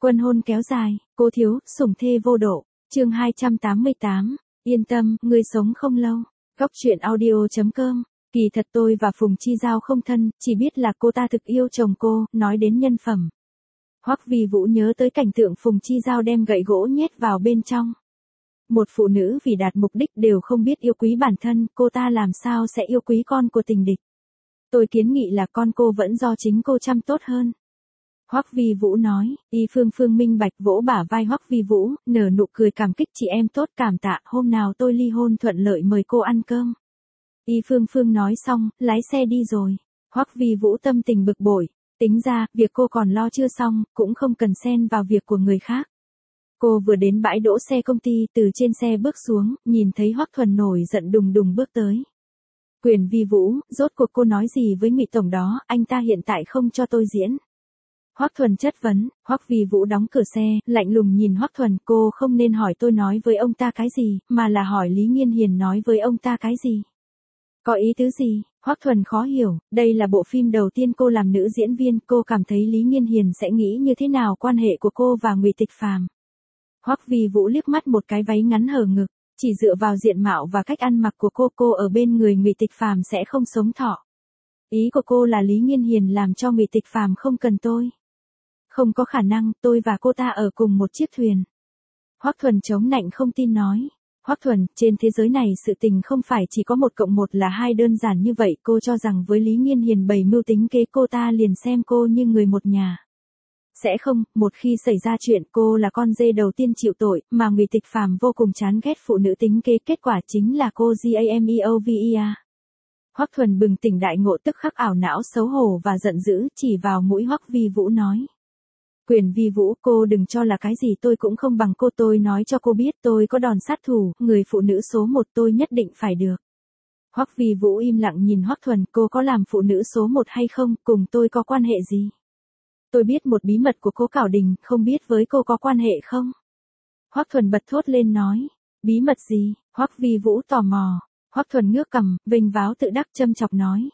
Quân hôn kéo dài, cố thiếu, sủng thê vô độ. Chương 288. Yên tâm, ngươi sống không lâu. Góc truyện audio.com. Kỳ thật tôi và Phùng Chi Giao không thân, chỉ biết là cô ta thực yêu chồng cô, nói đến nhân phẩm. Hoắc Vi Vũ nhớ tới cảnh tượng Phùng Chi Giao đem gậy gỗ nhét vào bên trong. Một phụ nữ vì đạt mục đích đều không biết yêu quý bản thân, cô ta làm sao sẽ yêu quý con của tình địch. Tôi kiến nghị là con cô vẫn do chính cô chăm tốt hơn. Hoắc Vi Vũ nói, Y Phương minh bạch vỗ bả vai Hoắc Vi Vũ, nở nụ cười cảm kích chị em tốt cảm tạ, hôm nào tôi ly hôn thuận lợi mời cô ăn cơm. Y Phương nói xong, lái xe đi rồi. Hoắc Vi Vũ tâm tình bực bội, tính ra, việc cô còn lo chưa xong, cũng không cần xen vào việc của người khác. Cô vừa đến bãi đỗ xe công ty, từ trên xe bước xuống, nhìn thấy Hoắc Thuần nổi giận đùng đùng bước tới. Quyền Vi Vũ, rốt cuộc cô nói gì với Ngụy tổng đó, anh ta hiện tại không cho tôi diễn. Hoắc Thuần chất vấn, Hoắc Vi Vũ đóng cửa xe, lạnh lùng nhìn Hoắc Thuần, cô không nên hỏi tôi nói với ông ta cái gì, mà là hỏi Lý Nghiên Hiền nói với ông ta cái gì. Có ý tứ gì? Hoắc Thuần khó hiểu, đây là bộ phim đầu tiên cô làm nữ diễn viên, cô cảm thấy Lý Nghiên Hiền sẽ nghĩ như thế nào quan hệ của cô và Ngụy Tịch Phàm. Hoắc Vi Vũ liếc mắt một cái váy ngắn hở ngực, chỉ dựa vào diện mạo và cách ăn mặc của cô ở bên người Ngụy Tịch Phàm sẽ không sống thọ. Ý của cô là Lý Nghiên Hiền làm cho Ngụy Tịch Phàm không cần tôi. Không có khả năng, tôi và cô ta ở cùng một chiếc thuyền. Hoắc Thuần chống nạnh không tin nói. Hoắc Thuần, trên thế giới này sự tình không phải chỉ có 1+1 là 2 đơn giản như vậy, cô cho rằng với Lý Nghiên Hiền bày mưu tính kế cô ta liền xem cô như người một nhà. Sẽ không, một khi xảy ra chuyện cô là con dê đầu tiên chịu tội, mà Ngụy Tịch Phàm vô cùng chán ghét phụ nữ tính kế, kết quả chính là cô GAMEOVEA. Hoắc Thuần bừng tỉnh đại ngộ tức khắc ảo não xấu hổ và giận dữ, chỉ vào mũi Hoắc Vi Vũ nói. Quyền Vi Vũ, cô đừng cho là cái gì tôi cũng không bằng cô, tôi nói cho cô biết tôi có đòn sát thủ, người phụ nữ số 1 tôi nhất định phải được. Hoắc Vi Vũ im lặng nhìn Hoắc Thuần, cô có làm phụ nữ số 1 hay không, cùng tôi có quan hệ gì? Tôi biết một bí mật của cô Cảo Đình, không biết với cô có quan hệ không? Hoắc Thuần bật thốt lên nói, bí mật gì? Hoắc Vi Vũ tò mò. Hoắc Thuần ngước cằm, vênh váo tự đắc châm chọc nói.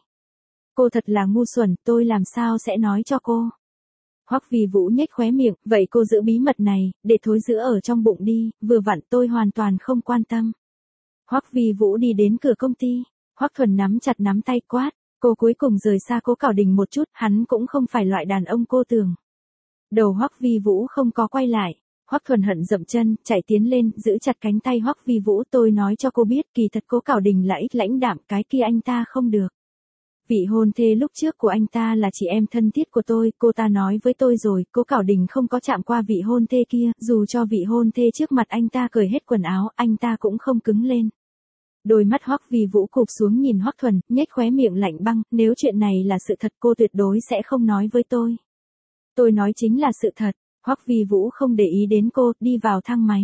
Cô thật là ngu xuẩn, tôi làm sao sẽ nói cho cô? Hoắc Vi Vũ nhếch khóe miệng, vậy cô giữ bí mật này, để thối rữa ở trong bụng đi, vừa vặn tôi hoàn toàn không quan tâm. Hoắc Vi Vũ đi đến cửa công ty, Hoắc Thuần nắm chặt nắm tay quát, cô cuối cùng rời xa Cố Cảo Đình một chút, hắn cũng không phải loại đàn ông cô tưởng. Đầu Hoắc Vi Vũ không có quay lại, Hoắc Thuần hận dậm chân, chạy tiến lên, giữ chặt cánh tay Hoắc Vi Vũ, tôi nói cho cô biết, kỳ thật Cố Cảo Đình là ít lãnh đạm, cái kia anh ta không được. Vị hôn thê lúc trước của anh ta là chị em thân thiết của tôi, cô ta nói với tôi rồi, Cố Cảo Đình không có chạm qua vị hôn thê kia, dù cho vị hôn thê trước mặt anh ta cởi hết quần áo, anh ta cũng không cứng lên. Đôi mắt Hoắc Vi Vũ cụp xuống nhìn Hoắc Thuần, nhếch khóe miệng lạnh băng, nếu chuyện này là sự thật cô tuyệt đối sẽ không nói với tôi. Tôi nói chính là sự thật. Hoắc Vi Vũ không để ý đến cô, đi vào thang máy.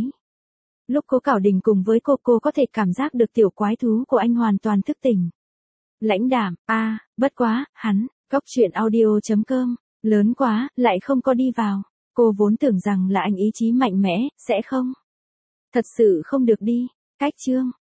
Lúc Cố Cảo Đình cùng với cô có thể cảm giác được tiểu quái thú của anh hoàn toàn thức tỉnh. Lãnh đạm, bất quá, hắn, góc truyện audio.com, lớn quá, lại không có đi vào. Cô vốn tưởng rằng là anh ý chí mạnh mẽ, sẽ không. Thật sự không được đi. Cách chương.